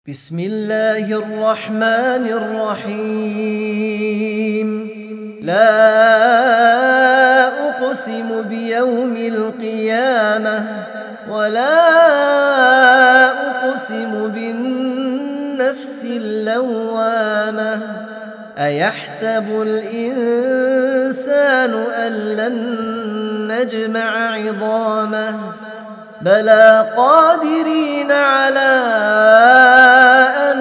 بسم الله الرحمن الرحيم. لا أقسم بيوم القيامة ولا أقسم بالنفس اللوامة. أيحسب الإنسان أن لن نجمع عظامه بلى قادرين على أن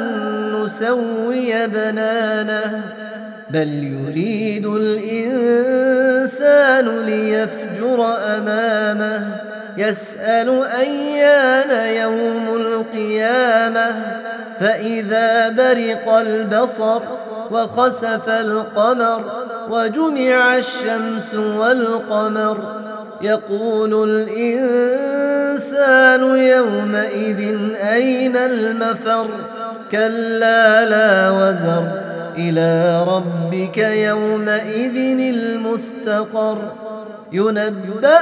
نسوي بنانه بل يريد الإنسان ليفجر أمامه يسأل أيان يوم القيامة فإذا برق البصر وخسف القمر وجمع الشمس والقمر يقول الإنسان يومئذ أين المفر كلا لا وزر إلى ربك يومئذ المستقر ينبأ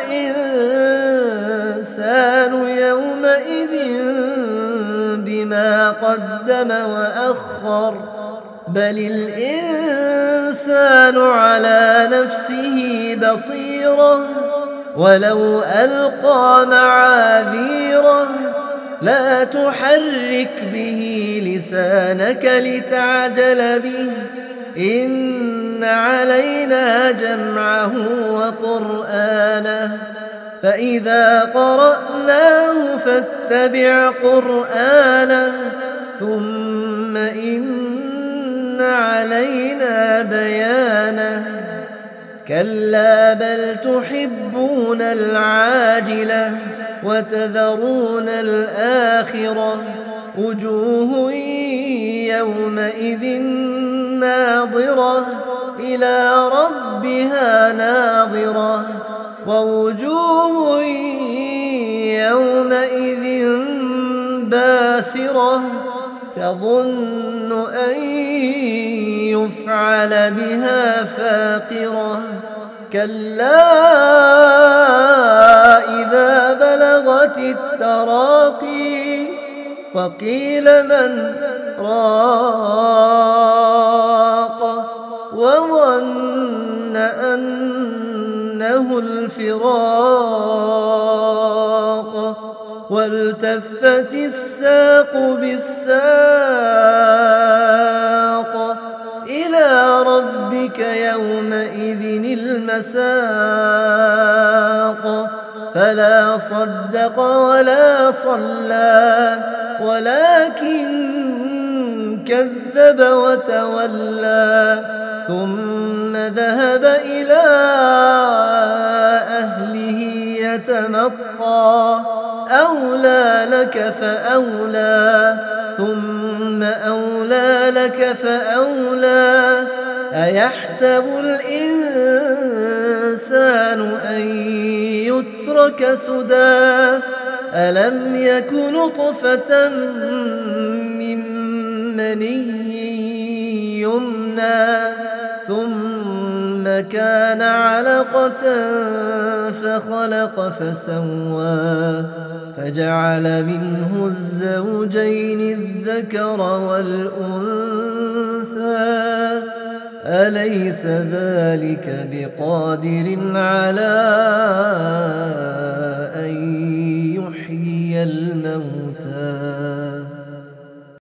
الإنسان يومئذ بما قدم وأخر بل الإنسان على نفسه بصيرة ولو ألقى معاذيره لا تحرك به لسانك لتعجل به إن علينا جمعه وقرآنه فإذا قرأناه فاتبع قرآنه ثم إن علينا بيانه كلا بل تحبون العاجلة وتذرون الآخرة وجوه يومئذ ناظرة إلى ربها ناظرة ووجوه يومئذ باسرة تظن أن يفعل بها فاقرة كلا إذا بلغت التراقي وقيل من راق وظن أنه الفراق والتفت الساق بالساق إلى ربك يومئذ المساق فلا صدق ولا صلى ولكن كذب وتولى ثم ذهب إلى أهله يتمطى أولى لك فأولى ثم أولى لك فأولى أيحسب الإنسان أن يترك سدى ألم يك نطفة من مني يمنى ثم كان علقة فخلق فسوى فجعل منه الزوجين الذكر والأنثى أليس ذلك بقادر على أن يحيي الموتى